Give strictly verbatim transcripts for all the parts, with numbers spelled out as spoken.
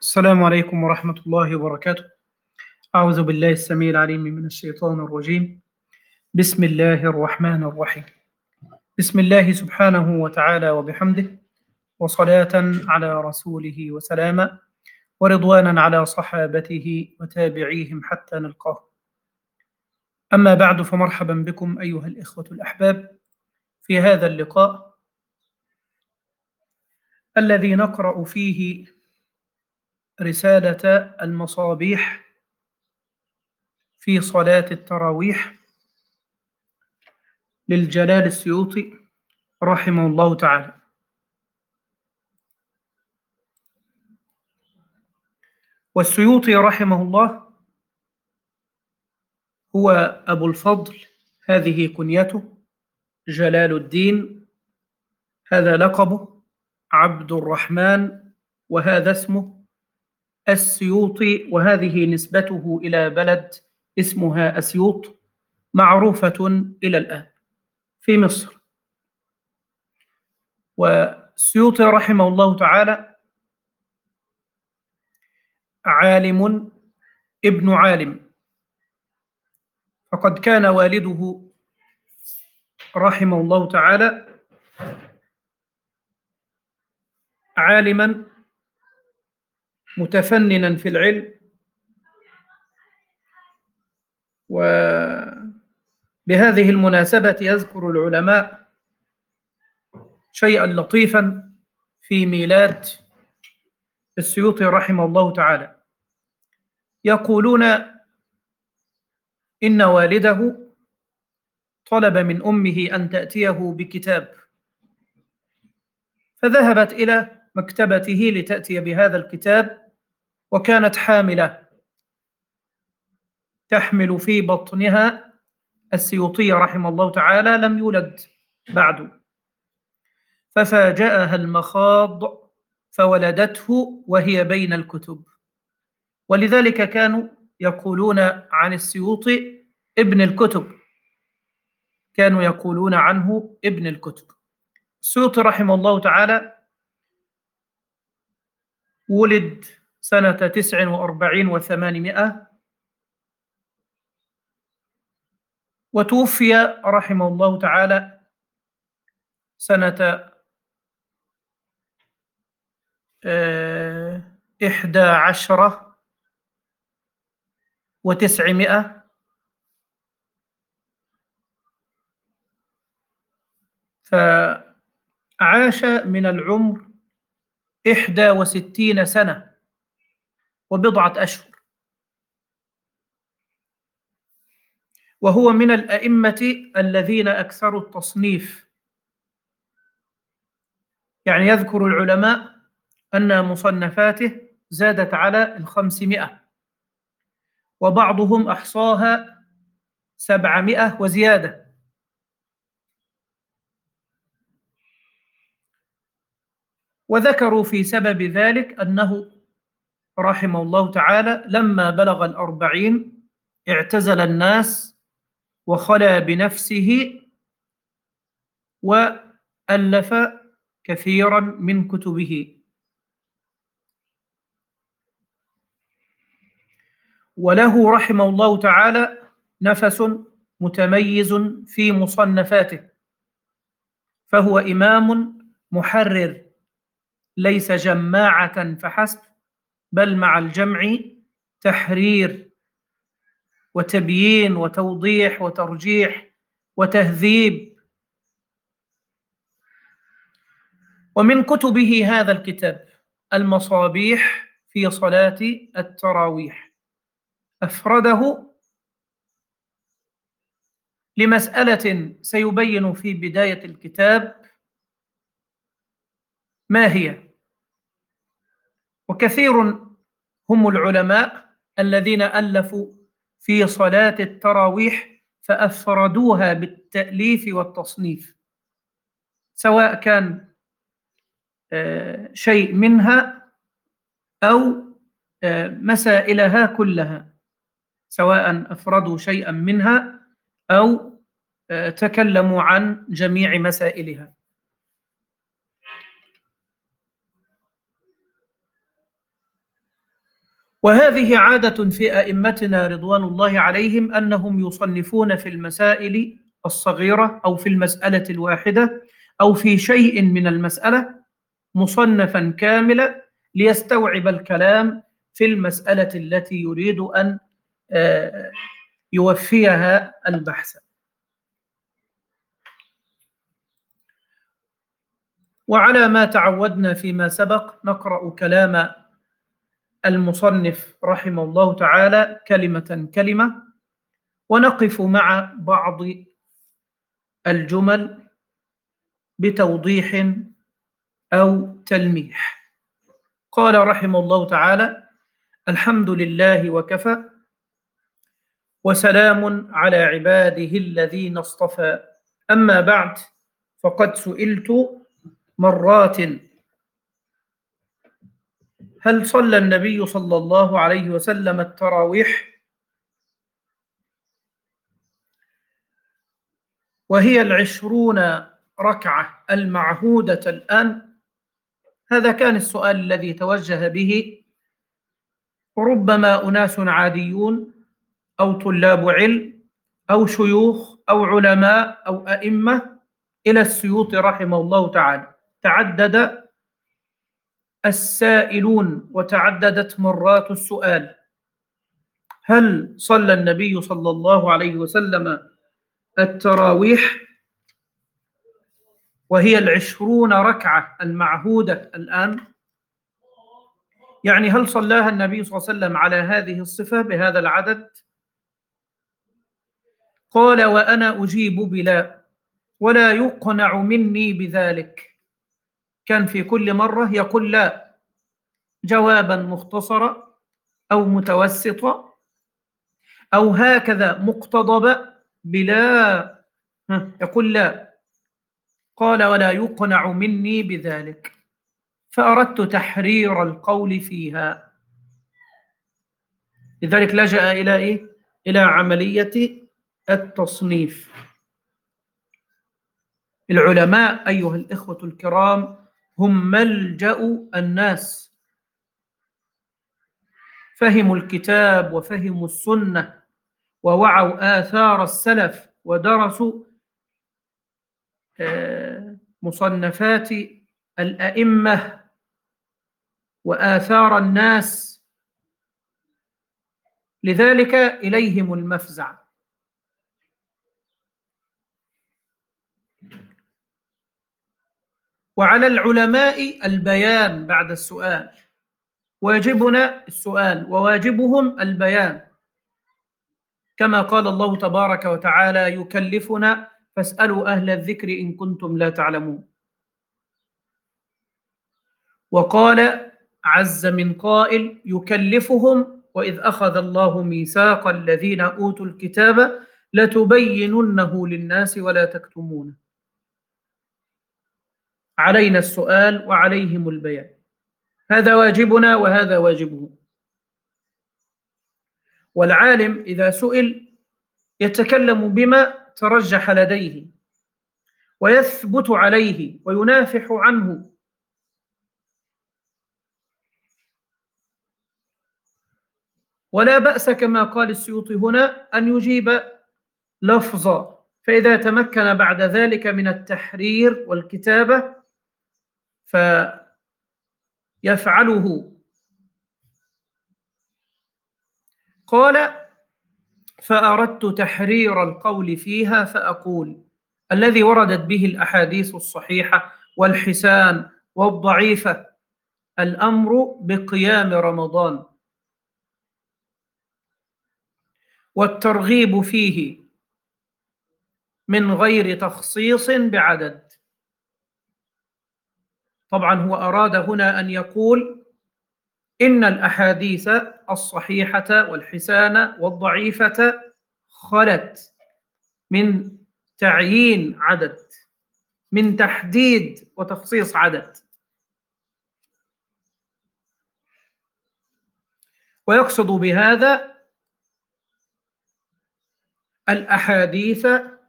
السلام عليكم ورحمة الله وبركاته. أعوذ بالله السميع العليم من الشيطان الرجيم. بسم الله الرحمن الرحيم. بسم الله سبحانه وتعالى وبحمده، وصلاة على رسوله وسلاما، ورضوانا على صحابته وتابعيهم حتى نلقاه. أما بعد، فمرحبا بكم أيها الإخوة الأحباب في هذا اللقاء الذي نقرأ فيه رسالة المصابيح في صلاة التراويح للجلال السيوطي رحمه الله تعالى. والسيوطي رحمه الله هو أبو الفضل، هذه كنيته، جلال الدين هذا لقبه، عبد الرحمن وهذا اسمه، السيوطي وهذه نسبته إلى بلد اسمها أسيوط، معروفة إلى الآن في مصر. والسيوطي رحمه الله تعالى عالم ابن عالم، فقد كان والده رحمه الله تعالى عالما متفننا في العلم، وبهذه المناسبة يذكر العلماء شيئا لطيفا في ميلاد السيوطي رحمه الله تعالى. يقولون إن والده طلب من أمه أن تأتيه بكتاب، فذهبت إلى مكتبته لتأتي بهذا الكتاب، وكانت حاملة تحمل في بطنها السيوطي رحمه الله تعالى، لم يولد بعد، ففاجأها المخاض فولدته وهي بين الكتب. ولذلك كانوا يقولون عن السيوطي ابن الكتب، كانوا يقولون عنه ابن الكتب. السيوطي رحمه الله تعالى ولد سنة تسع وأربعين وثمانمائة، وتوفي رحمه الله تعالى سنة إحدى عشرة وتسعمائة، فعاش من العمر إحدى وستين سنة وبضعة أشهر، وهو من الأئمة الذين أكثروا التصنيف. يعني يذكر العلماء أن مصنفاته زادت على الخمسمائة، وبعضهم أحصاها سبعمائة وزيادة. وذكروا في سبب ذلك أنه رحمه الله تعالى لما بلغ الأربعين اعتزل الناس وخلا بنفسه، وألف كثيرا من كتبه. وله رحمه الله تعالى نفس متميز في مصنفاته، فهو إمام محرر، ليس جماعة فحسب، بل مع الجمع تحرير وتبيين وتوضيح وترجيح وتهذيب. ومن كتبه هذا الكتاب المصابيح في صلاة التراويح، أفرده لمسألة سيبين في بداية الكتاب ما هي. وكثير هم العلماء الذين ألفوا في صلاة التراويح فأفردوها بالتأليف والتصنيف، سواء كان شيء منها أو مسائلها كلها، سواء أفردوا شيئا منها أو تكلموا عن جميع مسائلها. وهذه عادة في أئمتنا رضوان الله عليهم أنهم يصنفون في المسائل الصغيرة أو في المسألة الواحدة أو في شيء من المسألة مصنفا كاملا ليستوعب الكلام في المسألة التي يريد أن يوفيها البحث. وعلى ما تعودنا فيما سبق نقرأ كلام المصنف رحمه الله تعالى كلمة كلمة، ونقف مع بعض الجمل بتوضيح أو تلميح. قال رحمه الله تعالى: الحمد لله وكفى، وسلام على عباده الذين اصطفى، أما بعد، فقد سئلت مرات: هل صلى النبي صلى الله عليه وسلم التراويح وهي العشرون ركعة المعهودة الآن؟ هذا كان السؤال الذي توجه به ربما أناس عاديون أو طلاب علم أو شيوخ أو علماء أو أئمة إلى السيوطي رحمه الله تعالى. تعدد السائلون وتعددت مرات السؤال: هل صلى النبي صلى الله عليه وسلم التراويح وهي العشرون ركعة المعهودة الآن؟ يعني هل صلاها النبي صلى الله عليه وسلم على هذه الصفة بهذا العدد؟ قال: وأنا أجيب بلا، ولا يقنع مني بذلك. كان في كل مرة يقول لا، جوابا مختصرا أو متوسطا أو هكذا مقتضبا بلا، يقول لا. قال: ولا يقنع مني بذلك، فأردت تحرير القول فيها. لذلك لجأ إلى إيه؟ إلى عملية التصنيف. العلماء أيها الإخوة الكرام هم ملجأ الناس، فهموا الكتاب وفهموا السنة ووعوا آثار السلف ودرسوا مصنفات الأئمة وآثار الناس، لذلك إليهم المفزع. وعلى العلماء البيان بعد السؤال. واجبنا السؤال وواجبهم البيان، كما قال الله تبارك وتعالى: يكلفنا فاسألوا أهل الذكر إن كنتم لا تعلمون. وقال عز من قائل: يكلفهم وإذ أخذ الله ميثاق الذين أوتوا الكتاب لتبيننه للناس ولا تكتمونه. علينا السؤال وعليهم البيان، هذا واجبنا وهذا واجبه. والعالم إذا سئل يتكلم بما ترجح لديه ويثبت عليه وينافح عنه، ولا بأس كما قال السيوطي هنا أن يجيب لفظا، فإذا تمكن بعد ذلك من التحرير والكتابة فيفعله. قال: فأردت تحرير القول فيها فأقول: الذي وردت به الأحاديث الصحيحة والحسان والضعيفة الأمر بقيام رمضان، والترغيب فيه من غير تخصيص بعدد. طبعا هو أراد هنا أن يقول إن الأحاديث الصحيحة والحسانة والضعيفة خلت من تعيين عدد، من تحديد وتخصيص عدد. ويقصد بهذا الأحاديث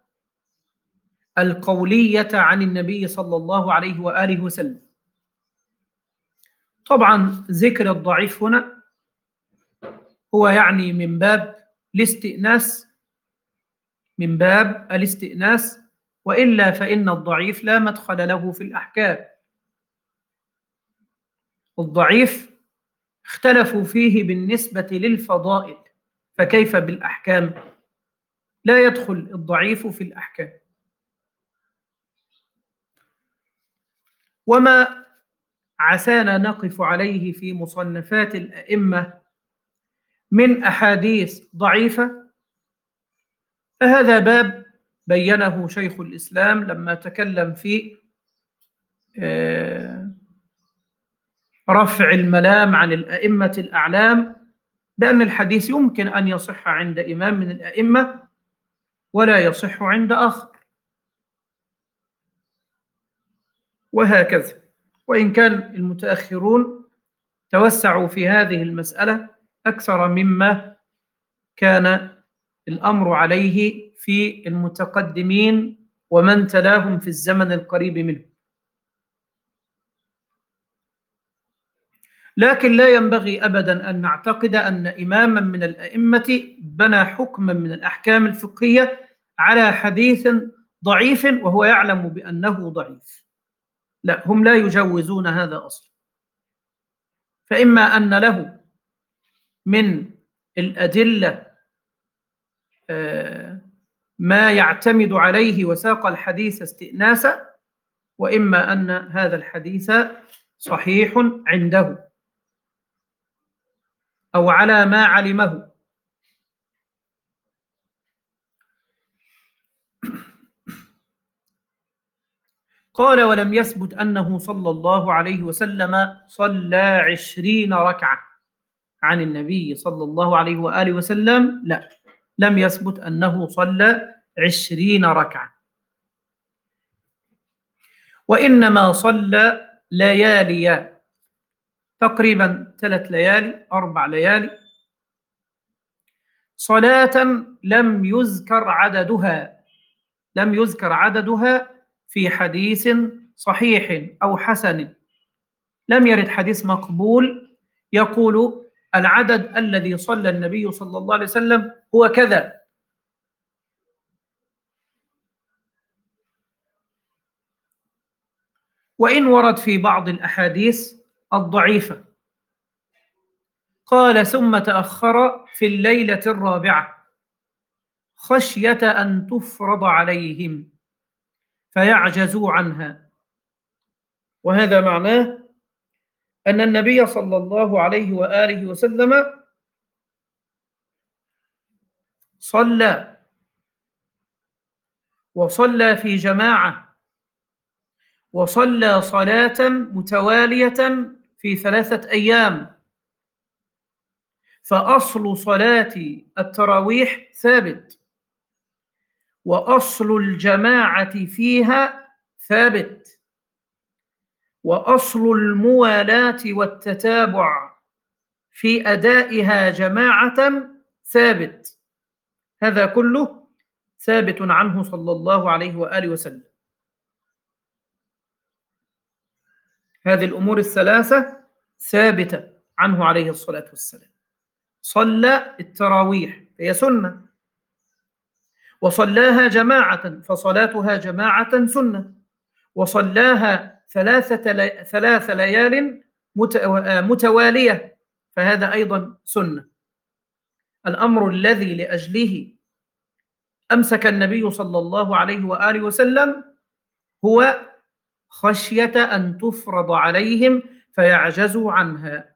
القولية عن النبي صلى الله عليه وآله وسلم. طبعا ذكر الضعيف هنا هو يعني من باب الاستئناس، من باب الاستئناس، وإلا فإن الضعيف لا مدخل له في الأحكام. الضعيف اختلفوا فيه بالنسبة للفضائل، فكيف بالأحكام؟ لا يدخل الضعيف في الأحكام. وما عسانا نقف عليه في مصنفات الأئمة من أحاديث ضعيفة، فهذا باب بينه شيخ الإسلام لما تكلم في رفع الملام عن الأئمة الأعلام، بأن الحديث يمكن أن يصح عند إمام من الأئمة ولا يصح عند آخر، وهكذا. وإن كان المتأخرون توسعوا في هذه المسألة أكثر مما كان الأمر عليه في المتقدمين ومن تلاهم في الزمن القريب منه. لكن لا ينبغي أبدا أن نعتقد أن إماما من الأئمة بنى حكما من الأحكام الفقهية على حديث ضعيف وهو يعلم بأنه ضعيف. لا، هم لا يجوزون هذا أصلا. فإما أن له من الأدلة ما يعتمد عليه وساق الحديث استئناسا، وإما أن هذا الحديث صحيح عنده أو على ما علمه. قال: ولم يثبت أنه صلى الله عليه وسلم صلى عشرين ركعة عن النبي صلى الله عليه وآله وسلم. لا، لم يثبت أنه صلى عشرين ركعة، وإنما صلى ليالي، تقريبا ثلاث ليالي أربع ليالي، صلاة لم يذكر عددها لم يذكر عددها في حديث صحيح أو حسن. لم يرد حديث مقبول يقول العدد الذي صلى النبي صلى الله عليه وسلم هو كذا. وإن ورد في بعض الأحاديث الضعيفة قال: ثم تأخر في الليلة الرابعة خشية أن تفرض عليهم فيعجزوا عنها. وهذا معناه أن النبي صلى الله عليه وآله وسلم صلى وصلى في جماعة، وصلى صلاة متوالية في ثلاثة أيام، فأصل صلاة التراويح ثابت، وأصل الجماعة فيها ثابت، وأصل الموالاة والتتابع في أدائها جماعة ثابت. هذا كله ثابت عنه صلى الله عليه وآله وسلم. هذه الأمور الثلاثة ثابتة عنه عليه الصلاة والسلام. صلى التراويح هي سنة، وصلاها جماعة فصلاتها جماعة سنة، وصلاها ثلاثة لي... ثلاث ليال متوالية فهذا أيضا سنة. الأمر الذي لأجله أمسك النبي صلى الله عليه وآله وسلم هو خشية أن تفرض عليهم فيعجزوا عنها.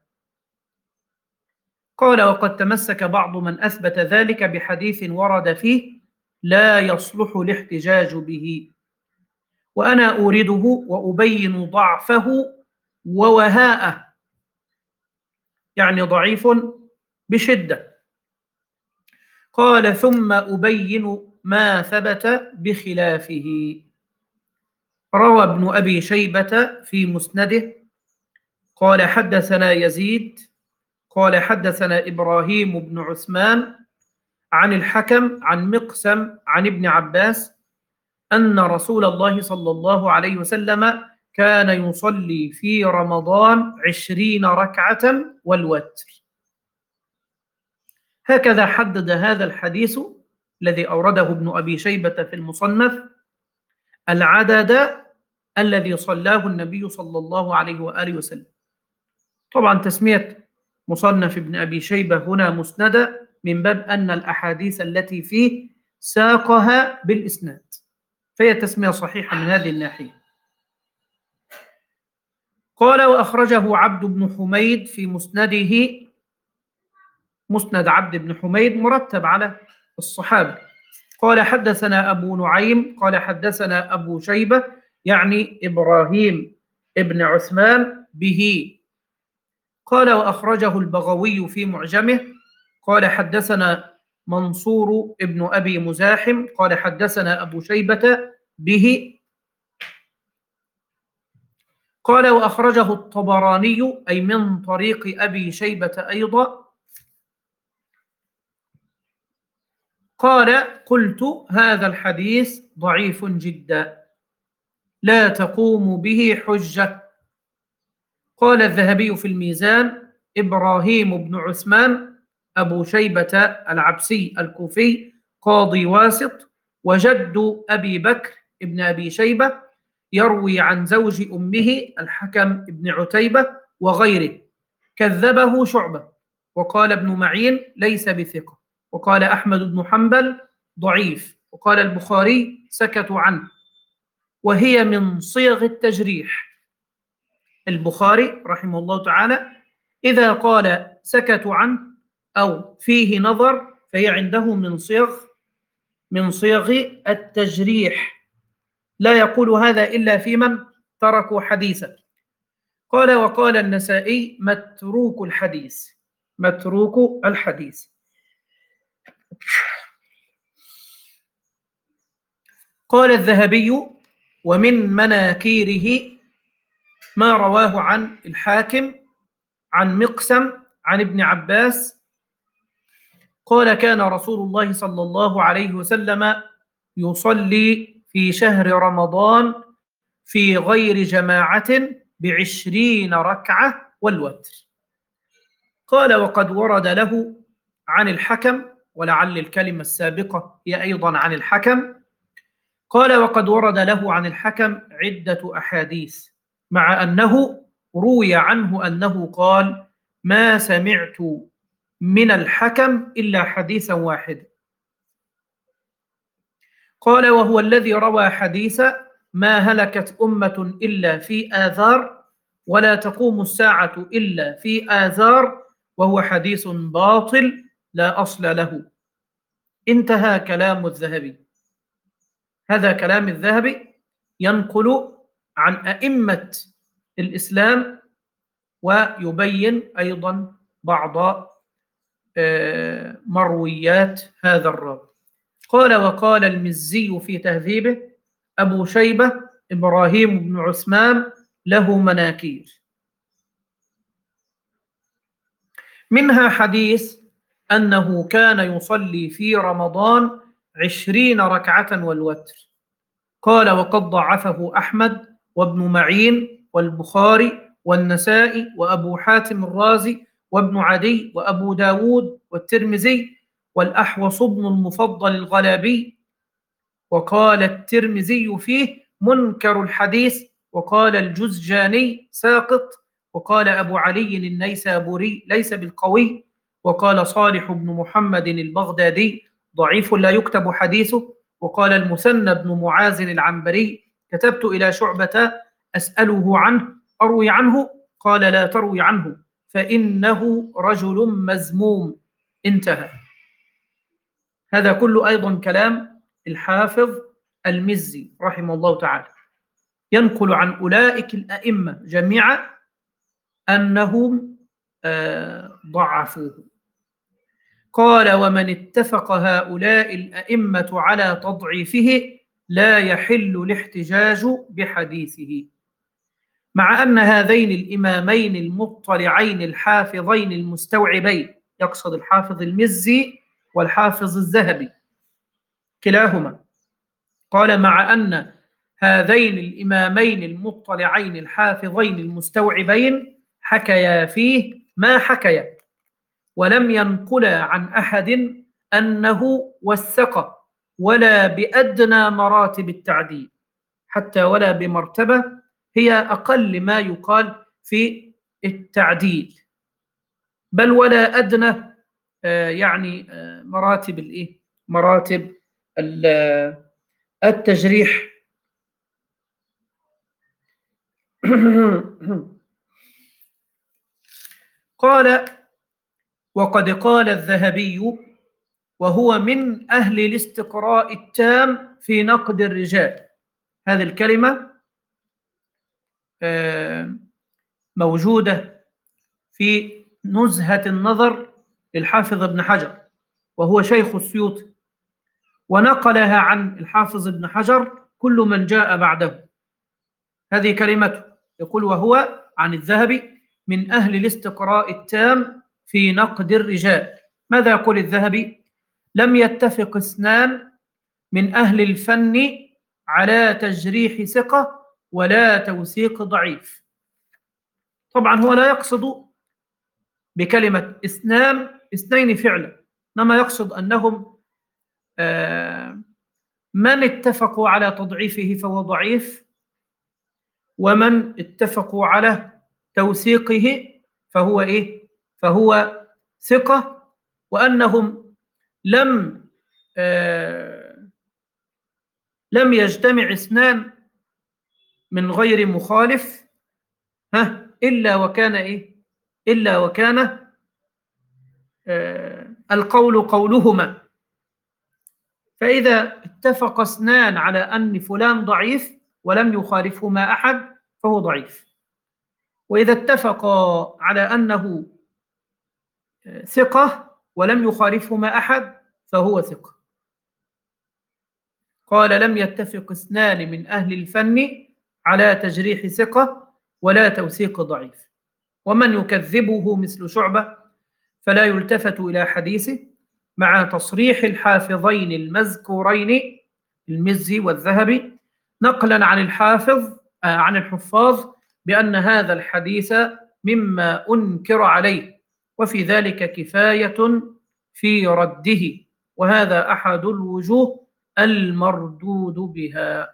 قال: وقد تمسك بعض من أثبت ذلك بحديث ورد فيه لا يصلح الاحتجاج به، وأنا أورده وأبين ضعفه ووهاءه، يعني ضعيف بشدة. قال: ثم أبين ما ثبت بخلافه. روى ابن أبي شيبة في مسنده قال: حدثنا يزيد قال: حدثنا إبراهيم بن عثمان عن الحكم عن مقسم عن ابن عباس أن رسول الله صلى الله عليه وسلم كان يصلي في رمضان عشرين ركعة والوتر. هكذا حدد هذا الحديث الذي أورده ابن أبي شيبة في المصنف العدد الذي صلاه النبي صلى الله عليه وآله وسلم. طبعا تسمية مصنف ابن أبي شيبة هنا مسندة من باب أن الأحاديث التي فيه ساقها بالإسناد، فهي تسمية صحيحة من هذه الناحية. قال وأخرجه عبد بن حميد في مسنده، مسند عبد بن حميد مرتب على الصحابة. قال حدثنا أبو نعيم قال حدثنا أبو شيبة يعني إبراهيم ابن عثمان به. قال وأخرجه البغوي في معجمه قال حدثنا منصور ابن أبي مزاحم قال حدثنا أبو شيبة به. قال وأخرجه الطبراني أي من طريق أبي شيبة أيضا. قال قلت هذا الحديث ضعيف جدا لا تقوم به حجة. قال الذهبي في الميزان إبراهيم بن عثمان أبو شيبة العبسي الكوفي قاضي واسط وجد أبي بكر ابن أبي شيبة يروي عن زوج أمه الحكم ابن عتيبة وغيره كذبه شعبة. وقال ابن معين ليس بثقة. وقال أحمد بن حنبل ضعيف. وقال البخاري سكتوا عنه وهي من صيغ التجريح. البخاري رحمه الله تعالى إذا قال سكتوا عنه أو فيه نظر فهي عنده من صيغ من صيغ التجريح، لا يقول هذا إلا في من تركوا حديثا. قال وقال النسائي متروك الحديث متروك الحديث. قال الذهبي ومن مناكيره ما رواه عن الحاكم عن مقسم عن ابن عباس قال كان رسول الله صلى الله عليه وسلم يصلي في شهر رمضان في غير جماعة بعشرين ركعة والوتر. قال وقد ورد له عن الحكم ولعل الكلمة السابقة هي أيضا عن الحكم. قال وقد ورد له عن الحكم عدة أحاديث مع أنه روي عنه أنه قال ما سمعت من الحكم إلا حديثا واحدا. قال وهو الذي روى حديث ما هلكت أمة إلا في آذار ولا تقوم الساعة إلا في آذار وهو حديث باطل لا أصل له. انتهى كلام الذهبي. هذا كلام الذهبي ينقل عن أئمة الإسلام ويبين أيضا بعض مرويات هذا الراوي. قال وقال المزي في تهذيبه أبو شيبة إبراهيم بن عثمان له مناكير منها حديث أنه كان يصلي في رمضان عشرين ركعة والوتر. قال وقد ضعفه أحمد وابن معين والبخاري والنسائي وأبو حاتم الرازي وابن عدي وأبو داود والترمذي والأحوص بن المفضل الغلابي. وقال الترمذي فيه منكر الحديث. وقال الجزجاني ساقط. وقال أبو علي النيسابوري ليس بالقوي. وقال صالح بن محمد البغدادي ضعيف لا يكتب حديثه. وقال المثنى بن معاذ العنبري كتبت إلى شعبة أسأله عنه أروي عنه قال لا تروي عنه فإنه رجل مذموم. انتهى. هذا كله أيضا كلام الحافظ المزي رحمه الله تعالى ينقل عن أولئك الأئمة جميعا أنهم ضعفوه. قال ومن اتفق هؤلاء الأئمة على تضعيفه لا يحل الاحتجاج بحديثه. مع أن هذين الإمامين المطلعين الحافظين المستوعبين يقصد الحافظ المزي والحافظ الذهبي كلاهما. قال مع أن هذين الإمامين المطلعين الحافظين المستوعبين حكيا فيه ما حكيا ولم ينقل عن أحد أنه وثق ولا بأدنى مراتب التعديل، حتى ولا بمرتبة هي أقل ما يقال في التعديل، بل ولا أدنى آه يعني آه مراتب الإيه؟ مراتب التجريح. قال: وقد قال الذهبي وهو من أهل الاستقراء التام في نقد الرجال. هذه الكلمة موجودة في نزهة النظر للحافظ ابن حجر، وهو شيخ السيوطي، ونقلها عن الحافظ ابن حجر كل من جاء بعده. هذه كلمته، يقول: وهو عن الذهبي من أهل الاستقراء التام في نقد الرجال. ماذا يقول الذهبي؟ لم يتفق اثنان من أهل الفن على تجريح ثقة ولا توثيق ضعيف. طبعا هو لا يقصد بكلمة اثنان اثنين فعلا، إنما يقصد أنهم آه من اتفقوا على تضعيفه فهو ضعيف، ومن اتفقوا على توثيقه فهو إيه؟ فهو ثقة، وأنهم لم آه لم يجتمع اثنان من غير مخالف ها إلا وكان إيه؟ إلا وكان آه القول قولهما. فإذا اتفق اثنان على أن فلان ضعيف ولم يخالفهما أحد فهو ضعيف، وإذا اتفقا على أنه ثقة ولم يخالفهما أحد فهو ثقة. قال: لم يتفق اثنان من أهل الفن على تجريح ثقة ولا توثيق ضعيف، ومن يكذبه مثل شعبة فلا يلتفت إلى حديثه، مع تصريح الحافظين المذكورين المزي والذهبي نقلا عن الحافظ آه عن الحفاظ بأن هذا الحديث مما أنكر عليه، وفي ذلك كفاية في رده، وهذا أحد الوجوه المردود بها،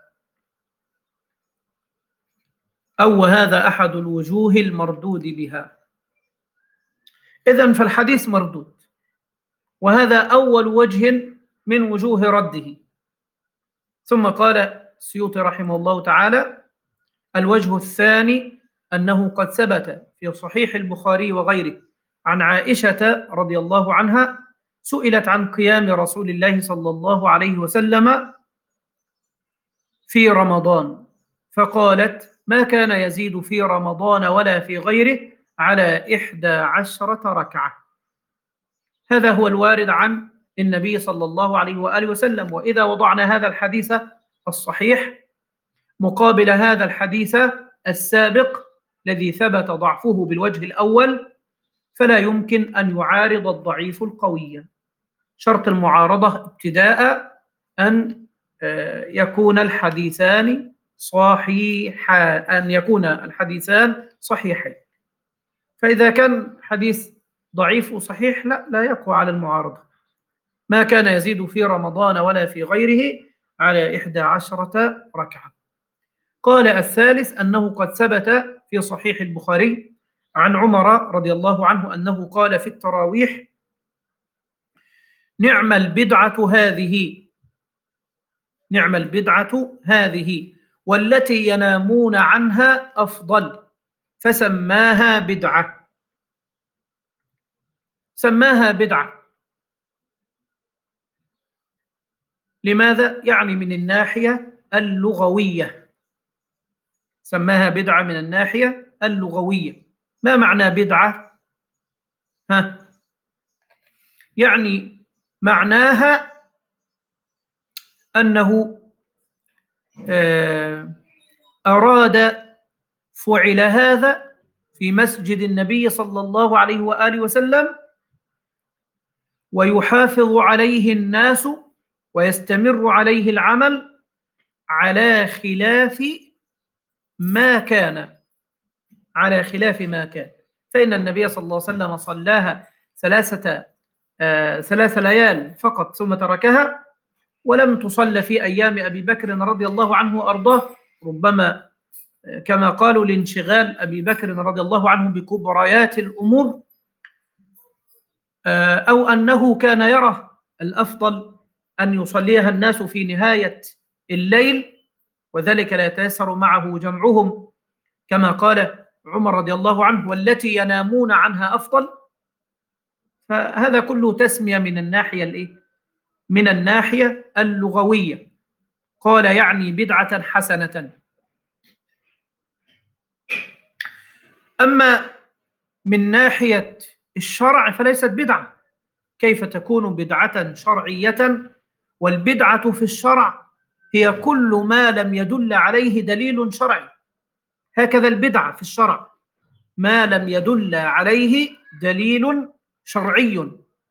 أو هذا أحد الوجوه المردود بها. إذن فالحديث مردود، وهذا أول وجه من وجوه رده. ثم قال السيوطي رحمه الله تعالى: الوجه الثاني أنه قد ثبت في صحيح البخاري وغيره عن عائشة رضي الله عنها سئلت عن قيام رسول الله صلى الله عليه وسلم في رمضان، فقالت: ما كان يزيد في رمضان ولا في غيره على إحدى عشرة ركعة. هذا هو الوارد عن النبي صلى الله عليه وآله وسلم. وإذا وضعنا هذا الحديث الصحيح مقابل هذا الحديث السابق الذي ثبت ضعفه بالوجه الأول، فلا يمكن أن يعارض الضعيف القوي. شرط المعارضة ابتداء أن يكون الحديثان صحيحان، أن يكون الحديثان صحيحين. فإذا كان حديث ضعيف وصحيح لا لا يقوى على المعارضة. ما كان يزيد في رمضان ولا في غيره على إحدى عشرة ركعة. قال الثالث أنه قد ثبت في صحيح البخاري عن عمر رضي الله عنه أنه قال في التراويح: نعم البدعة هذه، نعم البدعة هذه والتي ينامون عنها أفضل، فسماها بدعة. سماها بدعة لماذا؟ يعني من الناحية اللغوية، سماها بدعة من الناحية اللغوية. ما معنى بدعة؟ ها؟ يعني معناها أنه أراد فعل هذا في مسجد النبي صلى الله عليه وآله وسلم ويحافظ عليه الناس ويستمر عليه العمل على خلاف ما كان على خلاف ما كان فإن النبي صلى الله عليه وسلم صلاها ثلاثة آه ثلاث ليال فقط ثم تركها، ولم تصلى في أيام أبي بكر رضي الله عنه وأرضاه، ربما كما قالوا لانشغال أبي بكر رضي الله عنه بكبريات الأمور، أو أنه كان يرى الأفضل أن يصليها الناس في نهاية الليل، وذلك لا يتيسر معه جمعهم، كما قال عمر رضي الله عنه: والتي ينامون عنها أفضل. فهذا كله تسمية من الناحية الإيه؟ من الناحية اللغوية، قال يعني بدعة حسنة. أما من ناحية الشرع فليست بدعة. كيف تكون بدعة شرعية؟ والبدعة في الشرع هي كل ما لم يدل عليه دليل شرعي، هكذا البدعة في الشرع ما لم يدل عليه دليل شرعي.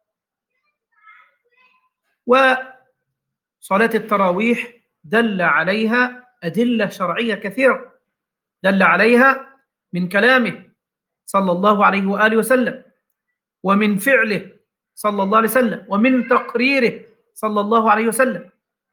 وصلاة التراويح دل عليها أدلة شرعية كثيرة، دل عليها من كلامه صلى الله عليه وآله وسلم، ومن فعله صلى الله عليه وسلم، ومن تقريره صلى الله عليه وسلم.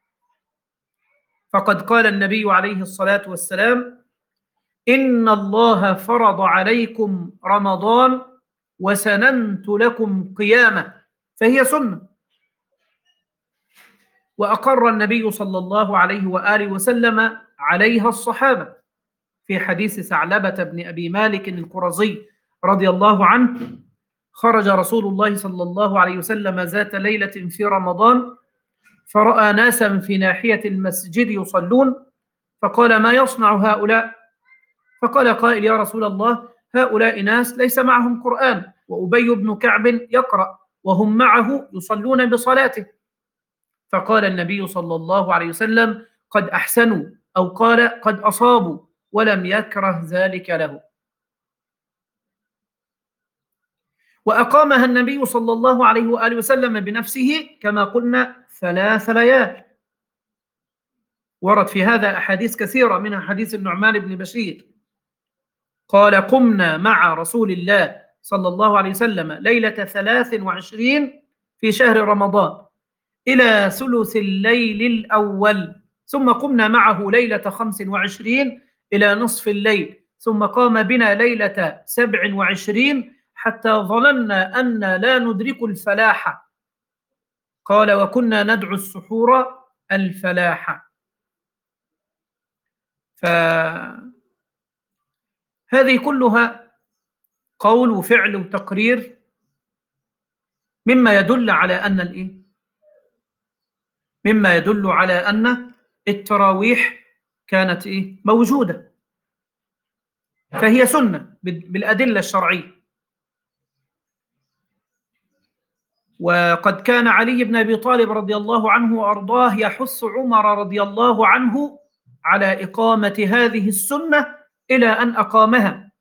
فقد قال النبي عليه الصلاة والسلام: إن الله فرض عليكم رمضان وسننت لكم قيامة، فهي سنة. وأقر النبي صلى الله عليه وآله وسلم عليها الصحابة في حديث ثعلبة بن أبي مالك القرظي رضي الله عنه: خرج رسول الله صلى الله عليه وسلم ذات ليلة في رمضان فرأى ناسا في ناحية المسجد يصلون، فقال: ما يصنع هؤلاء؟ فقال قائل: يا رسول الله، هؤلاء ناس ليس معهم قرآن، وأبي بن كعب يقرأ وهم معه يصلون بصلاته. فقال النبي صلى الله عليه وسلم: قد أحسنوا، أو قال قد أصابوا، ولم يكره ذلك له. وأقامها النبي صلى الله عليه وآله وسلم بنفسه كما قلنا ثلاث ليال. ورد في هذا أحاديث كثيرة، منها حديث النعمان بن بشير قال: قمنا مع رسول الله صلى الله عليه وسلم ليلة ثلاث وعشرين في شهر رمضان إلى ثلث الليل الأول، ثم قمنا معه ليلة خمس وعشرين إلى نصف الليل، ثم قام بنا ليلة سبع وعشرين حتى ظننا أن لا ندرك الفلاح. قال: وكنا ندعو السحور الفلاح. فهذه كلها قول وفعل وتقرير مما يدل على أن الإيه؟ مما يدل على أن التراويح كانت إيه؟ موجودة، فهي سنة بالأدلة الشرعية. وقد كان علي بن أبي طالب رضي الله عنه وأرضاه يحث عمر رضي الله عنه على إقامة هذه السنة إلى أن أقامها.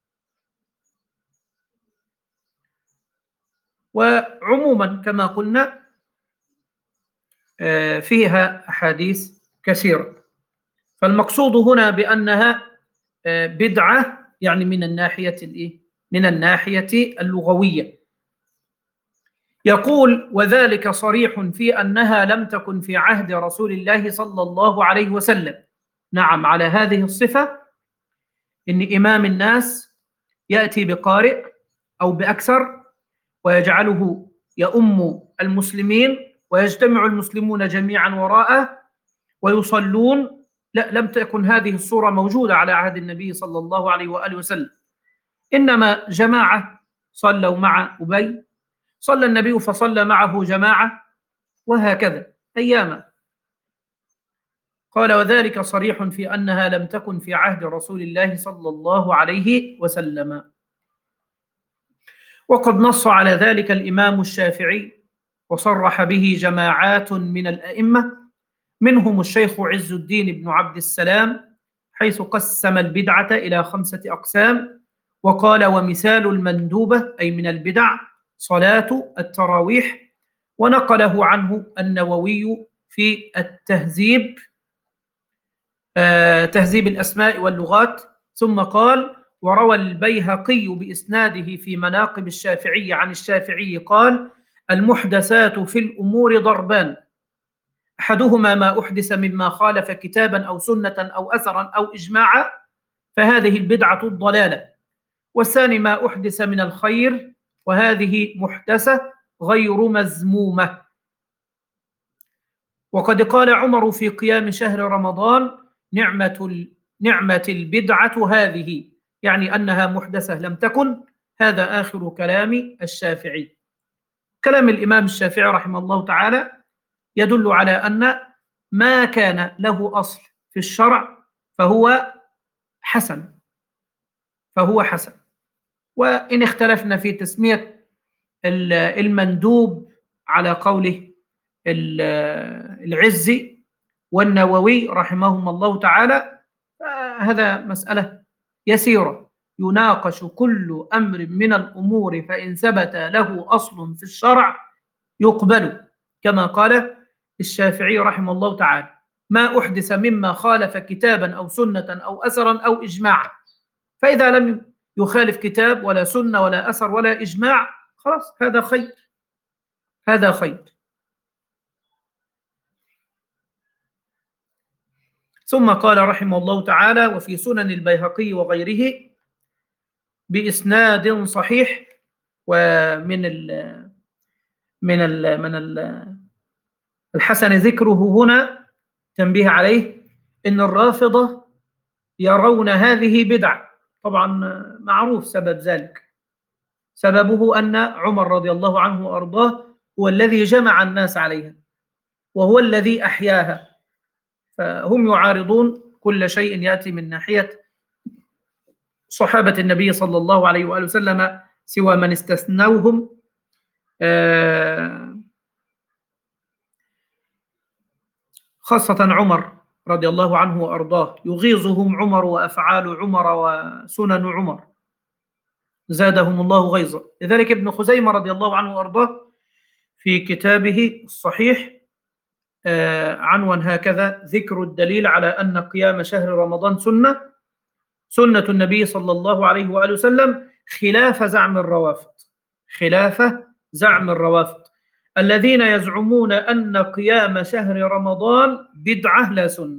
وعموما كما قلنا فيها أحاديث كثيرة، فالمقصود هنا بأنها بدعة يعني من الناحية الإيه؟ من الناحية اللغوية. يقول: وذلك صريح في أنها لم تكن في عهد رسول الله صلى الله عليه وسلم. نعم، على هذه الصفة، إن إمام الناس يأتي بقارئ أو بأكثر ويجعله يؤم المسلمين ويجتمع المسلمون جميعا وراءه ويصلون، لا، لم تكن هذه الصورة موجودة على عهد النبي صلى الله عليه وآله وسلم. إنما جماعة صلوا مع أبي، صلى النبي فصلى معه جماعة، وهكذا أياما. قال: وذلك صريح في أنها لم تكن في عهد رسول الله صلى الله عليه وسلم. وقد نص على ذلك الإمام الشافعي وصرح به جماعات من الأئمة، منهم الشيخ عز الدين بن عبد السلام، حيث قسم البدعة إلى خمسة أقسام، وقال: ومثال المندوبة أي من البدع صلاة التراويح. ونقله عنه النووي في التهذيب، آه تهذيب الأسماء واللغات، ثم قال: وروى البيهقي بإسناده في مناقب الشافعي عن الشافعي قال: المحدثات في الأمور ضربان، أحدهما ما أحدث مما خالف كتابا أو سنة أو أثرا أو إجماعا فهذه البدعة الضلالة، والثاني ما أحدث من الخير وهذه محدثة غير مذمومة. وقد قال عمر في قيام شهر رمضان: نعمة نعمة البدعة هذه، يعني أنها محدثة لم تكن. هذا آخر كلام الشافعي. كلام الإمام الشافعي رحمه الله تعالى يدل على أن ما كان له أصل في الشرع فهو حسن فهو حسن وإن اختلفنا في تسمية المندوب على قوله العزي والنووي رحمهم الله تعالى، هذا مسألة يسيرة، يناقش كل أمر من الأمور فإن ثبت له أصل في الشرع يقبل، كما قال الشافعي رحمه الله تعالى: ما أحدث مما خالف كتابا أو سنة أو أثرا أو إجماعا. فإذا لم يخالف كتاب ولا سنة ولا أثر ولا إجماع خلاص هذا خير هذا خير. ثم قال رحمه الله تعالى: وفي سنن البيهقي وغيره بإسناد صحيح. ومن ال من ال من ال الحسن ذكره هنا تنبيه عليه إن الرافضة يرون هذه بدعة. طبعا معروف سبب ذلك، سببه أن عمر رضي الله عنه وأرضاه هو الذي جمع الناس عليها وهو الذي أحياها، فهم يعارضون كل شيء يأتي من ناحية صحابة النبي صلى الله عليه وآله وسلم سوى من استثنوهم، خاصة عمر رضي الله عنه وأرضاه، يغيظهم عمر وأفعال عمر وسنن عمر زادهم الله غيظا. لذلك ابن خزيمة رضي الله عنه وأرضاه في كتابه الصحيح عنوان هكذا: ذكر الدليل على أن قيام شهر رمضان سنة سنة النبي صلى الله عليه وآله وسلم خلاف زعم الروافض خلاف زعم الروافض الذين يزعمون أن قيام شهر رمضان بدعة لا سنة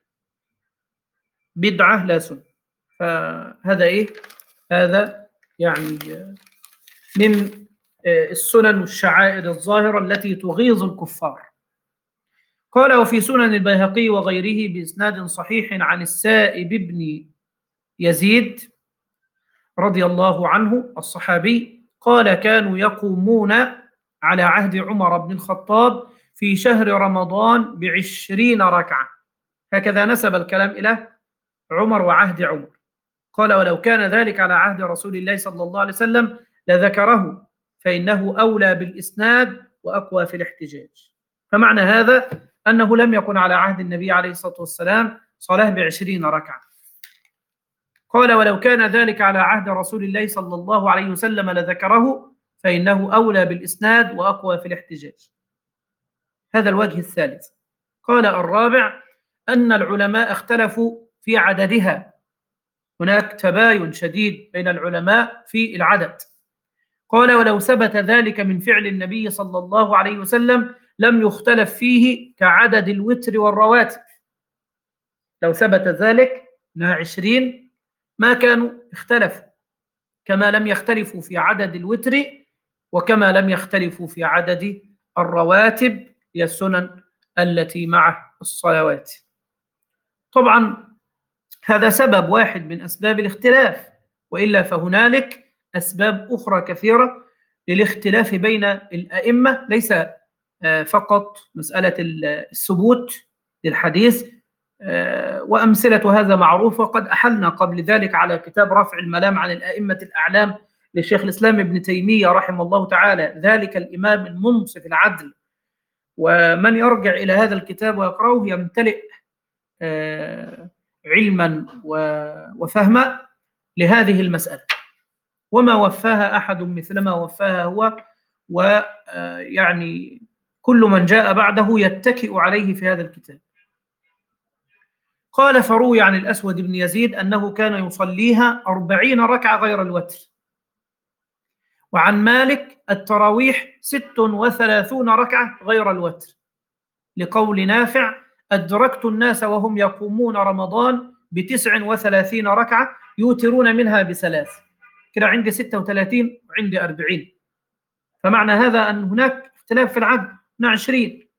بدعة لا سنة. فهذا إيه؟ هذا يعني من السنن والشعائر الظاهرة التي تغيظ الكفار. قال: وفي سنن البيهقي وغيره بإسناد صحيح عن السائب بن يزيد رضي الله عنه الصحابي قال: كانوا يقومون على عهد عمر بن الخطاب في شهر رمضان بعشرين ركعة. هكذا نسب الكلام إلى عمر وعهد عمر. قال: ولو كان ذلك على عهد رسول الله صلى الله عليه وسلم لذكره فإنه أولى بالإسناد وأقوى في الاحتجاج. فمعنى هذا أنه لم يكن على عهد النبي عليه الصلاة والسلام صلاة بعشرين ركعة. قال: ولو كان ذلك على عهد رسول الله صلى الله عليه وسلم لذكره فإنه أولى بالإسناد وأقوى في الاحتجاج. هذا الوجه الثالث. قال: الرابع أن العلماء اختلفوا في عددها، هناك تباين شديد بين العلماء في العدد. قال: ولو ثبت ذلك من فعل النبي صلى الله عليه وسلم لم يختلف فيه كعدد الوتر والرواتب. لو ثبت ذلك انها عشرين ما كانوا اختلفوا، كما لم يختلفوا في عدد الوتر وكما لم يختلفوا في عدد الرواتب هي السنن التي مع الصلوات. طبعا هذا سبب واحد من أسباب الاختلاف، وإلا فهنالك أسباب أخرى كثيرة للاختلاف بين الأئمة، ليس فقط مسألة الثبوت للحديث، وأمثلة هذا معروفة. قد أحلنا قبل ذلك على كتاب رفع الملام عن الأئمة الأعلام للشيخ الإسلام ابن تيمية رحمه الله تعالى، ذلك الإمام المنصف العدل. ومن يرجع إلى هذا الكتاب ويقرأه يمتلئ علما وفهما لهذه المسألة، وما وفاها أحد مثل ما وفاها هو، ويعني كل من جاء بعده يتكئ عليه في هذا الكتاب. قال فروي عن الأسود بن يزيد أنه كان يصليها أربعين ركعة غير الوتر. وعن مالك التراويح ست وثلاثون ركعة غير الوتر، لقول نافع: أدركت الناس وهم يقومون رمضان بتسع وثلاثين ركعة يوترون منها بثلاث. كده عندي ستة وثلاثين وعندي أربعين، فمعنى هذا أن هناك اختلاف في العدد، هنا عشرين.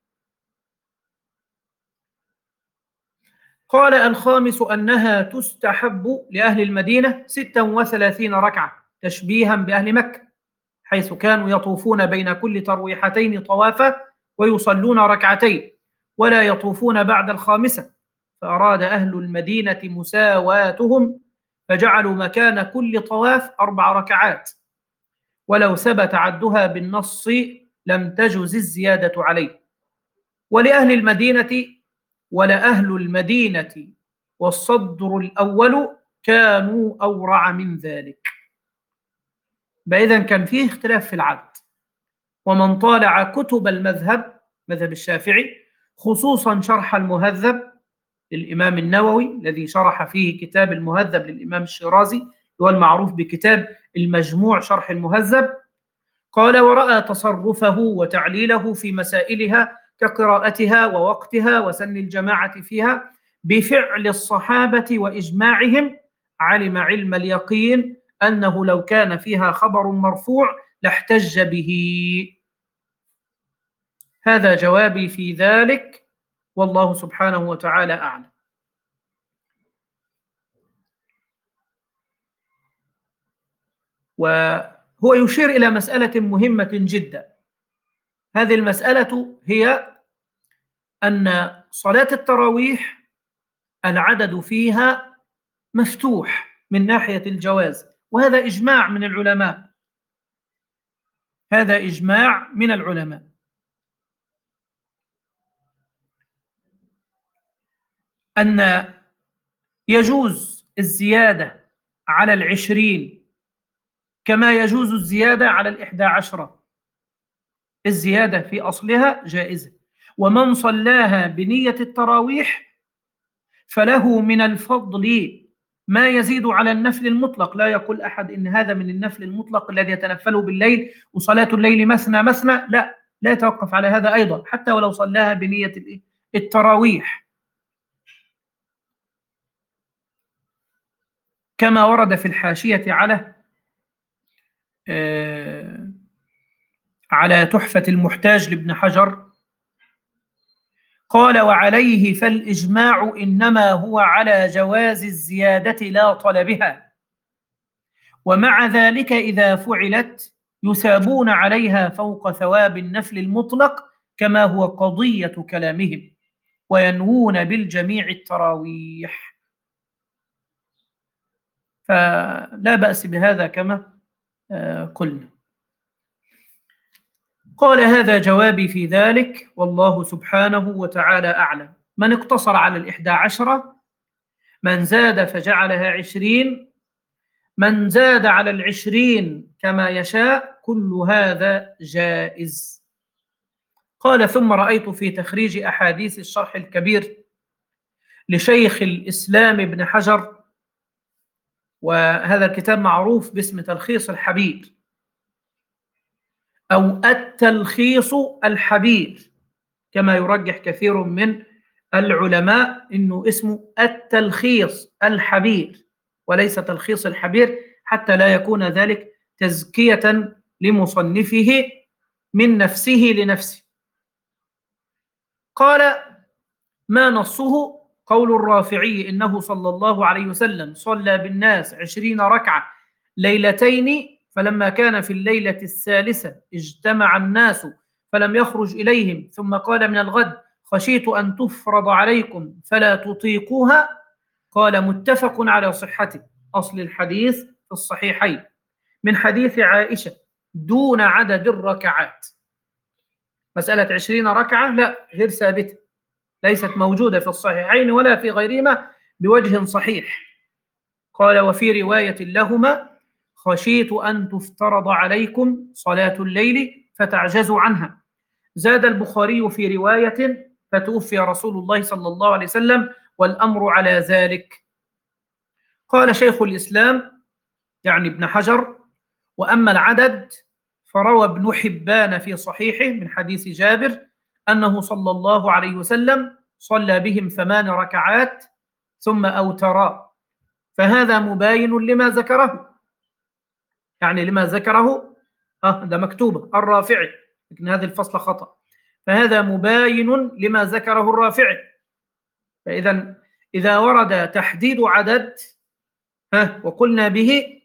قال الخامس أنها تستحب لأهل المدينة ستة وثلاثين ركعة تشبيها بأهل مكة، حيث كانوا يطوفون بين كل ترويحتين طوافة ويصلون ركعتين ولا يطوفون بعد الخامسة، فأراد أهل المدينة مساواتهم فجعلوا مكان كل طواف أربع ركعات، ولو ثبت عدها بالنص لم تجز الزيادة عليه. ولأهل المدينة ولأهل المدينة والصدر الأول كانوا أورع من ذلك. فإذا كان فيه اختلاف في العدد. ومن طالع كتب المذهب، مذهب الشافعي، خصوصا شرح المهذب للإمام النووي الذي شرح فيه كتاب المهذب للإمام الشيرازي، هو المعروف بكتاب المجموع شرح المهذب، قال: ورأى تصرفه وتعليله في مسائلها كقراءتها ووقتها وسن الجماعة فيها بفعل الصحابة وإجماعهم، علم علم اليقين أنه لو كان فيها خبر مرفوع لاحتج به. هذا جوابي في ذلك، والله سبحانه وتعالى أعلم. وهو يشير إلى مسألة مهمة جدا. هذه المسألة هي أن صلاة التراويح العدد فيها مفتوح من ناحية الجواز، وهذا إجماع من العلماء، هذا إجماع من العلماء. أن يجوز الزيادة على العشرين كما يجوز الزيادة على الإحدى عشرة. الزيادة في أصلها جائزة، ومن صلاها بنية التراويح فله من الفضل ما يزيد على النفل المطلق. لا يقول أحد إن هذا من النفل المطلق الذي يتنفله بالليل وصلاة الليل مثنى مثنى، لا، لا يتوقف على هذا أيضا حتى ولو صلاها بنية التراويح، كما ورد في الحاشية على آه على تحفة المحتاج لابن حجر، قال: وعليه فالإجماع إنما هو على جواز الزيادة لا طلبها، ومع ذلك إذا فعلت يثابون عليها فوق ثواب النفل المطلق كما هو قضية كلامهم، وينوون بالجميع التراويح، فلا بأس بهذا كما قلنا. قال: هذا جوابي في ذلك، والله سبحانه وتعالى أعلم. من اقتصر على الإحدى عشرة، من زاد فجعلها عشرين، من زاد على العشرين كما يشاء، كل هذا جائز. قال: ثم رأيت في تخريج أحاديث الشرح الكبير لشيخ الإسلام ابن حجر، وهذا الكتاب معروف باسم تلخيص الحبير أو التلخيص الحبير، كما يرجح كثير من العلماء إنه اسمه التلخيص الحبير وليس تلخيص الحبير، حتى لا يكون ذلك تزكية لمصنفه من نفسه لنفسه. قال: ما نصه قول الرافعي إنه صلى الله عليه وسلم صلى بالناس عشرين ركعة ليلتين، فلما كان في الليلة الثالثة اجتمع الناس فلم يخرج إليهم، ثم قال من الغد: خشيت أن تفرض عليكم فلا تطيقوها. قال: متفق على صحته. أصل الحديث في الصحيحين من حديث عائشة دون عدد الركعات. مسألة عشرين ركعة لا، غير ثابتة، ليست موجودة في الصحيحين ولا في غيرهما بوجه صحيح. قال: وفي رواية لهما: خشيت أن تفترض عليكم صلاة الليل فتعجزوا عنها. زاد البخاري في رواية: فتوفي رسول الله صلى الله عليه وسلم والأمر على ذلك. قال شيخ الإسلام يعني ابن حجر: وأما العدد فروى ابن حبان في صحيحه من حديث جابر أنه صلى الله عليه وسلم صلى بهم ثمان ركعات ثم أوترا، فهذا مباين لما ذكره، يعني لما ذكره آه ده مكتوبة الرافعي، لكن هذه الفصل خطأ، فهذا مباين لما ذكره الرافعي. فإذا إذا ورد تحديد عدد ها وقلنا به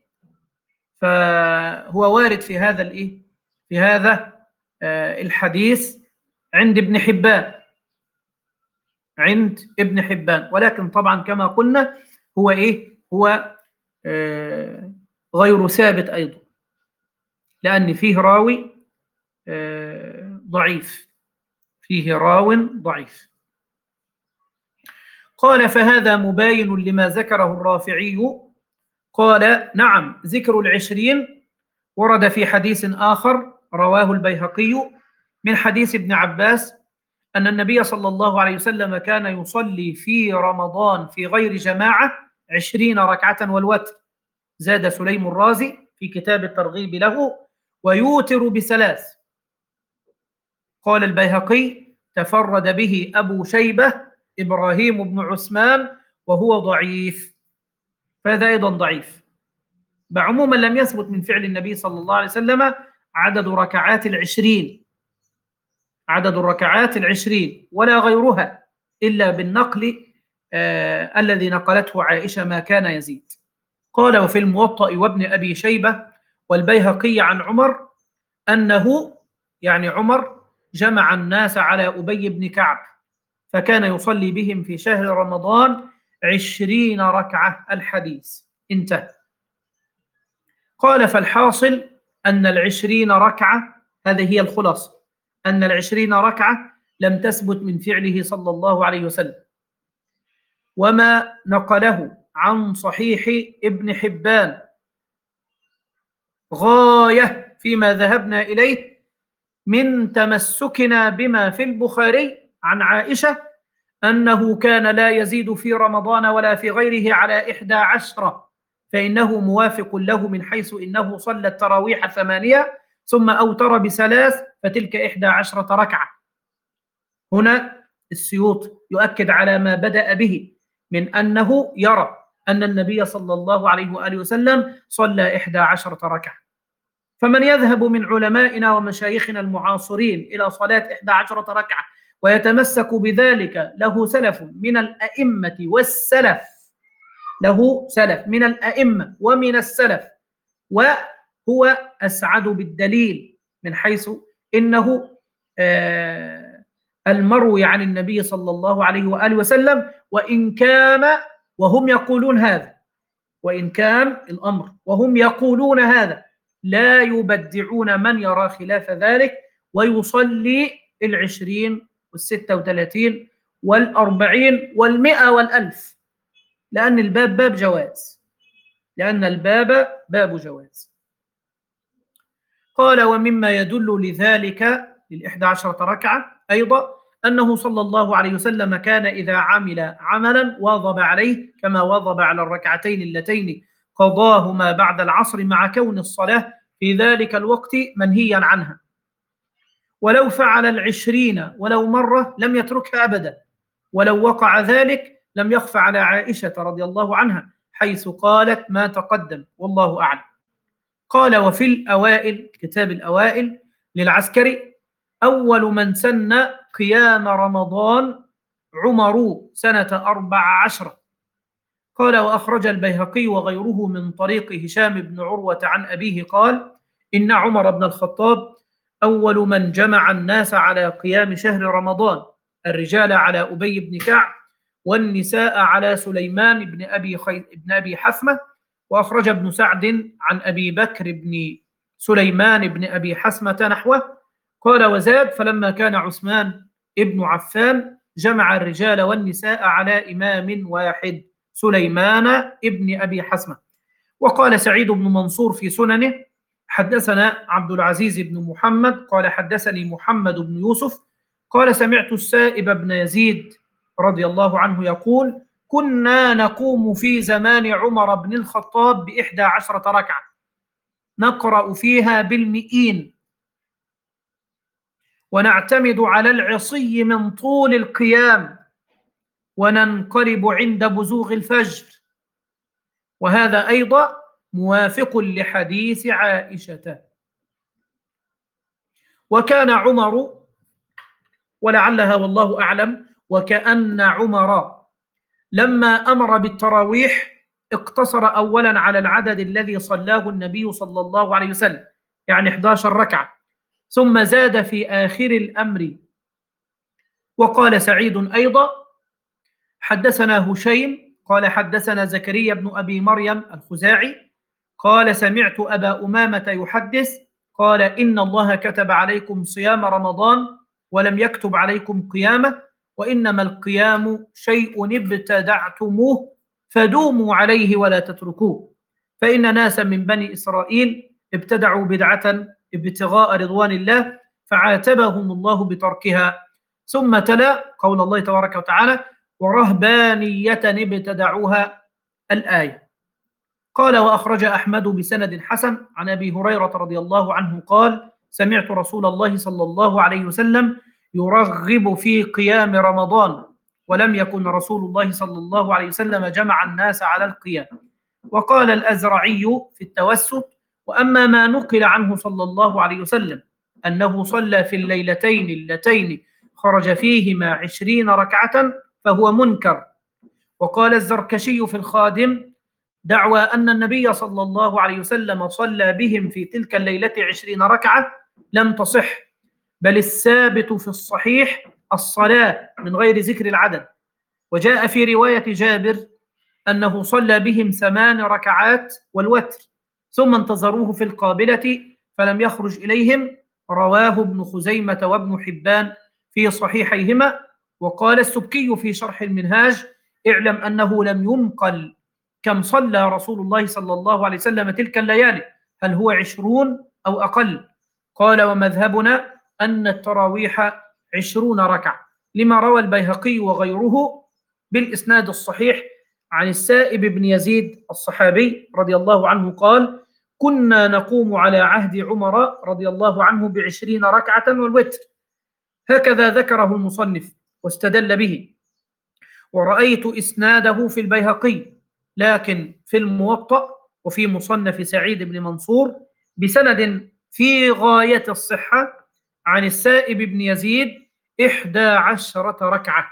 فهو وارد في هذا الإيه؟ في هذا آه الحديث عند ابن حبان، عند ابن حبان، ولكن طبعا كما قلنا هو إيه؟ هو آه غير ثابت أيضا، لأن فيه راوي آه ضعيف، فيه راو ضعيف. قال: فهذا مباين لما ذكره الرافعي. قال: نعم، ذكر العشرين ورد في حديث آخر رواه البيهقي من حديث ابن عباس أن النبي صلى الله عليه وسلم كان يصلي في رمضان في غير جماعة عشرين ركعة والوتر. زاد سليم الرازي في كتاب الترغيب له: ويوتر بثلاث. قال البيهقي: تفرد به أبو شيبة إبراهيم بن عثمان وهو ضعيف، فهذا أيضا ضعيف. بعموما لم يثبت من فعل النبي صلى الله عليه وسلم عدد ركعات العشرين، عدد الركعات العشرين ولا غيرها، إلا بالنقل آه الذي نقلته عائشة ما كان يزيد. قال: وفي الموطأ وابن أبي شيبة والبيهقي عن عمر أنه يعني عمر جمع الناس على أبي بن كعب فكان يصلي بهم في شهر رمضان عشرين ركعة. الحديث انتهى. قال: فالحاصل أن العشرين ركعة، هذه هي الخلاصة، أن العشرين ركعة لم تثبت من فعله صلى الله عليه وسلم، وما نقله عن صحيح ابن حبان غاية فيما ذهبنا إليه من تمسكنا بما في البخاري عن عائشة أنه كان لا يزيد في رمضان ولا في غيره على إحدى عشرة، فإنه موافق له من حيث إنه صلى التراويح ثمانية ثم أوتر بثلاث فتلك إحدى عشرة ركعة. هنا السيوط يؤكد على ما بدأ به من أنه يرى أن النبي صلى الله عليه وآله وسلم صلى إحدى عشرة ركعة. فمن يذهب من علمائنا ومشايخنا المعاصرين إلى صلاة إحدى عشرة ركعة ويتمسك بذلك له سلف من الأئمة والسلف، له سلف من الأئمة ومن السلف، وهو أسعد بالدليل من حيث إنه آه المروي عن النبي صلى الله عليه وآله وسلم، وإن كان وهم يقولون هذا، وإن كان الأمر وهم يقولون هذا لا يبدعون من يرى خلاف ذلك ويصلي العشرين والستة وثلاثين والأربعين والمئة والألف، لأن الباب باب جواز، لأن الباب باب جواز. قال: ومما يدل لذلك للإحدى عشرة ركعة أيضا أنه صلى الله عليه وسلم كان إذا عمل عملا واظب عليه، كما واظب على الركعتين اللتين قضاهما بعد العصر مع كون الصلاة في ذلك الوقت منهيا عنها، ولو فعل العشرين ولو مرة لم يتركها أبدا، ولو وقع ذلك لم يخف على عائشة رضي الله عنها حيث قالت ما تقدم، والله أعلم. قال: وفي الأوائل، كتاب الأوائل للعسكري: أول من سن قيام رمضان عمر سنة أربع عشرة. قال: وأخرج البيهقي وغيره من طريق هشام بن عروة عن أبيه قال: إن عمر بن الخطاب أول من جمع الناس على قيام شهر رمضان، الرجال على أبي بن كعب والنساء على سليمان بن أبي, خي... بن أبي حثمة. وأخرج ابن سعد عن أبي بكر بن سليمان بن أبي حثمة نحوه. قال: وزاد: فلما كان عثمان ابن عفان جمع الرجال والنساء على إمام واحد سليمان ابن أبي حثمة. وقال سعيد بن منصور في سننه: حدثنا عبد العزيز بن محمد قال حدثني محمد بن يوسف قال سمعت السائب بن يزيد رضي الله عنه يقول: كنا نقوم في زمان عمر بن الخطاب بإحدى عشرة ركعة نقرأ فيها بالمئين، ونعتمد على العصي من طول القيام، وننقلب عند بزوغ الفجر. وهذا أيضا موافق لحديث عائشة. وكان عمر، ولعلها والله أعلم، وكأن عمر لما أمر بالتراويح اقتصر أولا على العدد الذي صلاه النبي صلى الله عليه وسلم، يعني إحدى عشرة ركعة، ثم زاد في آخر الأمر. وقال سعيد أيضا: حدثنا هشيم قال حدثنا زكريا بن أبي مريم الخزاعي قال: سمعت أبا أمامة يحدث قال: إن الله كتب عليكم صيام رمضان ولم يكتب عليكم قيامه، وإنما القيام شيء ابتدعتموه فدوموا عليه ولا تتركوه، فإن ناسا من بني إسرائيل ابتدعوا بدعة ابتغاء رضوان الله فعاتبهم الله بتركها. ثم تلا قول الله تبارك وتعالى: ورهبانية ابتدعوها، الآية. قال: وأخرج أحمد بسند حسن عن أبي هريرة رضي الله عنه قال: سمعت رسول الله صلى الله عليه وسلم يرغب في قيام رمضان، ولم يكن رسول الله صلى الله عليه وسلم جمع الناس على القيام. وقال الأزرعي في التوسط: وأما ما نقل عنه صلى الله عليه وسلم أنه صلى في الليلتين اللتين خرج فيهما عشرين ركعة فهو منكر. وقال الزركشي في الخادم: دعوى أن النبي صلى الله عليه وسلم صلى بهم في تلك الليلة عشرين ركعة لم تصح، بل الثابت في الصحيح الصلاة من غير ذكر العدد. وجاء في رواية جابر أنه صلى بهم ثمان ركعات والوتر، ثم انتظروه في القابلة فلم يخرج إليهم. رواه ابن خزيمة وابن حبان في صحيحيهما. وقال السبكي في شرح المنهاج: اعلم أنه لم ينقل كم صلى رسول الله صلى الله عليه وسلم تلك الليالي، هل هو عشرون أو أقل؟ قال: ومذهبنا أن التراويح عشرون ركعة، لما روى البيهقي وغيره بالإسناد الصحيح عن السائب بن يزيد الصحابي رضي الله عنه قال: كنا نقوم على عهد عمر رضي الله عنه بعشرين ركعة والوتر. هكذا ذكره المصنف واستدل به، ورأيت إسناده في البيهقي، لكن في الموطأ وفي مصنف سعيد بن منصور بسند في غاية الصحة عن السائب بن يزيد إحدى عشرة ركعة.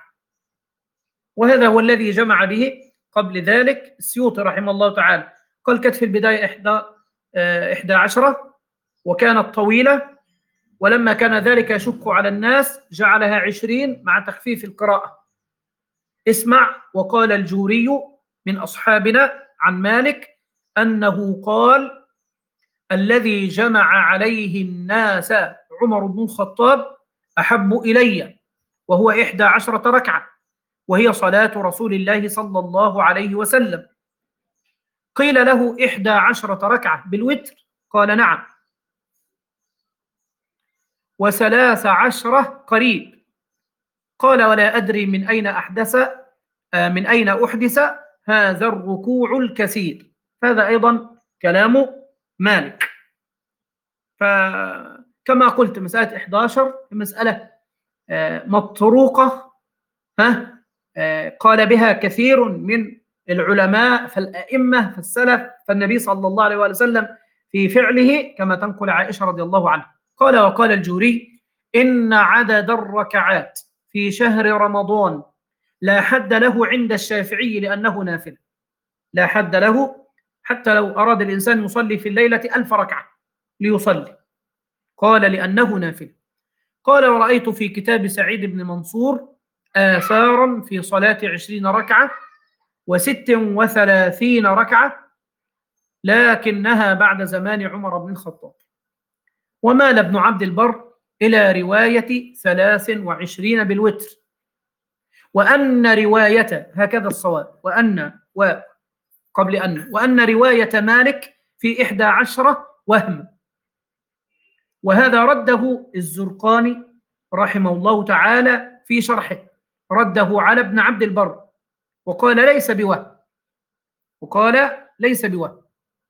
وهذا هو الذي جمع به قبل ذلك السيوطي رحمه الله تعالى، قال: كانت في البداية إحدى إحدى عشرة وكانت طويلة، ولما كان ذلك يشق على الناس جعلها عشرين مع تخفيف القراءة. اسمع: وقال الجوري من أصحابنا عن مالك أنه قال: الذي جمع عليه الناس عمر بن الخطاب أحب إلي، وهو إحدى عشرة ركعة، وهي صلاة رسول الله صلى الله عليه وسلم. قيل له: إحدى عشرة ركعة بالوتر؟ قال: نعم. وثلاث عشرة قريب. قال: ولا أدري من أين أحدث من أين أحدث هذا الركوع الكثير. هذا أيضا كلام مالك. فكما قلت مسألة إحدى عشر مسألة مطروقة، ها قال بها كثير من العلماء فالأئمة فالسلف، فالنبي صلى الله عليه وسلم في فعله كما تنقل عائشة رضي الله عنها. قال: وقال الجوري: إن عدد الركعات في شهر رمضان لا حد له عند الشافعي لأنه نافل، لا حد له، حتى لو أراد الإنسان يصلي في الليلة ألف ركعة ليصلي، قال: لأنه نافل. قال: ورأيت في كتاب سعيد بن منصور آثارا في صلاة عشرين ركعة وست وثلاثين ركعة، لكنها بعد زمان عمر بن الخطاب. ومال ابن عبد البر إلى رواية ثلاث وعشرين بالوتر، وأن رواية، هكذا الصواب، وأن وقبل أن وأن رواية مالك في إحدى عشرة وهم. وهذا رده الزرقاني رحمه الله تعالى في شرحه، رده على ابن عبد البر وقال ليس بوهم وقال ليس بوهم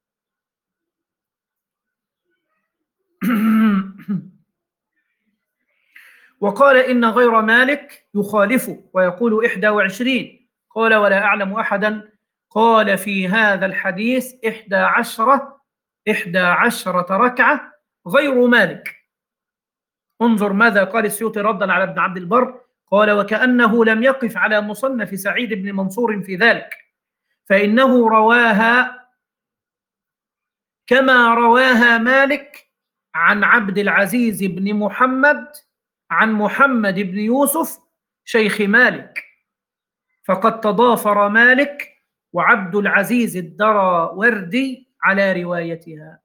وقال إن غير مالك يخالفه ويقول إحدى وعشرين. قال ولا أعلم أحدا قال في هذا الحديث إحدى عشرة إحدى عشرة ركعة غير مالك. انظر ماذا قال السيوطي ردا على ابن عبد البر. قال وكأنه لم يقف على مصنف سعيد بن منصور في ذلك، فإنه رواها كما رواها مالك عن عبد العزيز بن محمد عن محمد بن يوسف شيخ مالك، فقد تضافر مالك وعبد العزيز الدراوردي على روايتها.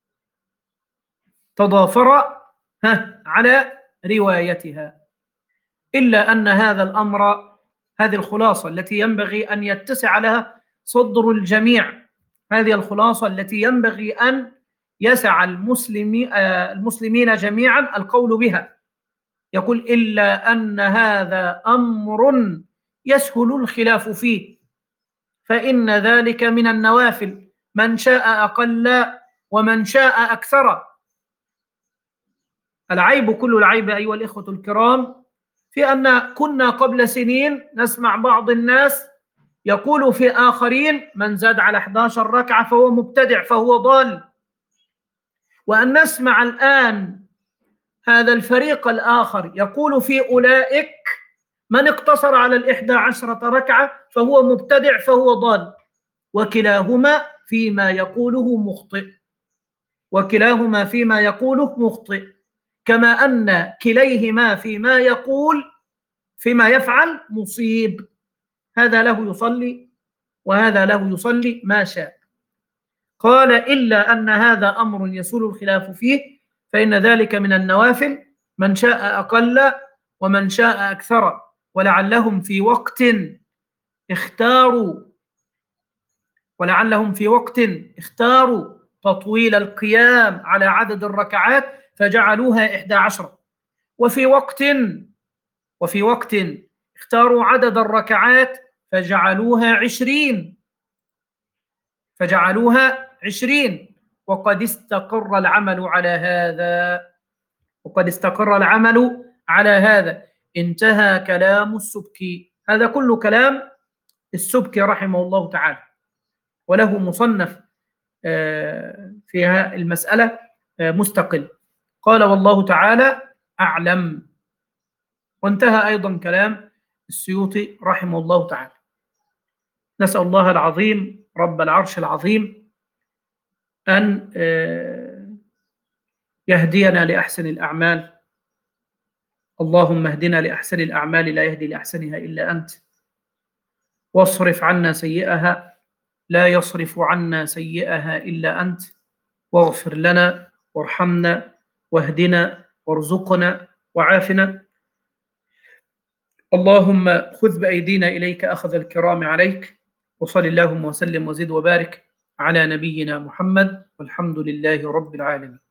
تضافر على روايتها، إلا أن هذا الأمر، هذه الخلاصة التي ينبغي أن يتسع لها صدر الجميع، هذه الخلاصة التي ينبغي أن يسع المسلمي المسلمين جميعا القول بها. يقول إلا أن هذا أمر يسهل الخلاف فيه، فإن ذلك من النوافل، من شاء أقل ومن شاء أكثر. العيب كل العيب أيها الإخوة الكرام في أن كنا قبل سنين نسمع بعض الناس يقول في آخرين من زاد على إحدى عشرة ركعة فهو مبتدع فهو ضال، وأن نسمع الآن هذا الفريق الآخر يقول في أولئك من اقتصر على الإحدى عشرة ركعة فهو مبتدع فهو ضال، وكلاهما فيما يقوله مخطئ وكلاهما فيما يقوله مخطئ كما أن كليهما فيما يقول فيما يفعل مصيب. هذا له يصلي وهذا له يصلي ما شاء. قال إلا أن هذا أمر يسول الخلاف فيه، فإن ذلك من النوافل، من شاء أقل ومن شاء أكثر. ولعلهم في وقت اختاروا ولعلهم في وقت اختاروا تطويل القيام على عدد الركعات فجعلوها إحدى عشرة، وفي وقت وفي وقت اختاروا عدد الركعات فجعلوها عشرين فجعلوها عشرين وقد استقر العمل على هذا وقد استقر العمل على هذا. انتهى كلام السبكي. هذا كل كلام السبكي رحمه الله تعالى، وله مصنف فيها المسألة مستقل. قال والله تعالى أعلم. وانتهى أيضا كلام السيوطي رحمه الله تعالى. نسأل الله العظيم رب العرش العظيم أن يهدينا لأحسن الأعمال. اللهم اهدنا لأحسن الأعمال لا يهدي لأحسنها إلا أنت، واصرف عنا سيئها لا يصرف عنا سيئها إلا أنت، واغفر لنا وارحمنا واهدنا وارزقنا وعافنا. اللهم خذ بأيدينا إليك أخذ الكرام عليك، وصل اللهم وسلم وزد وبارك على نبينا محمد، والحمد لله رب العالمين.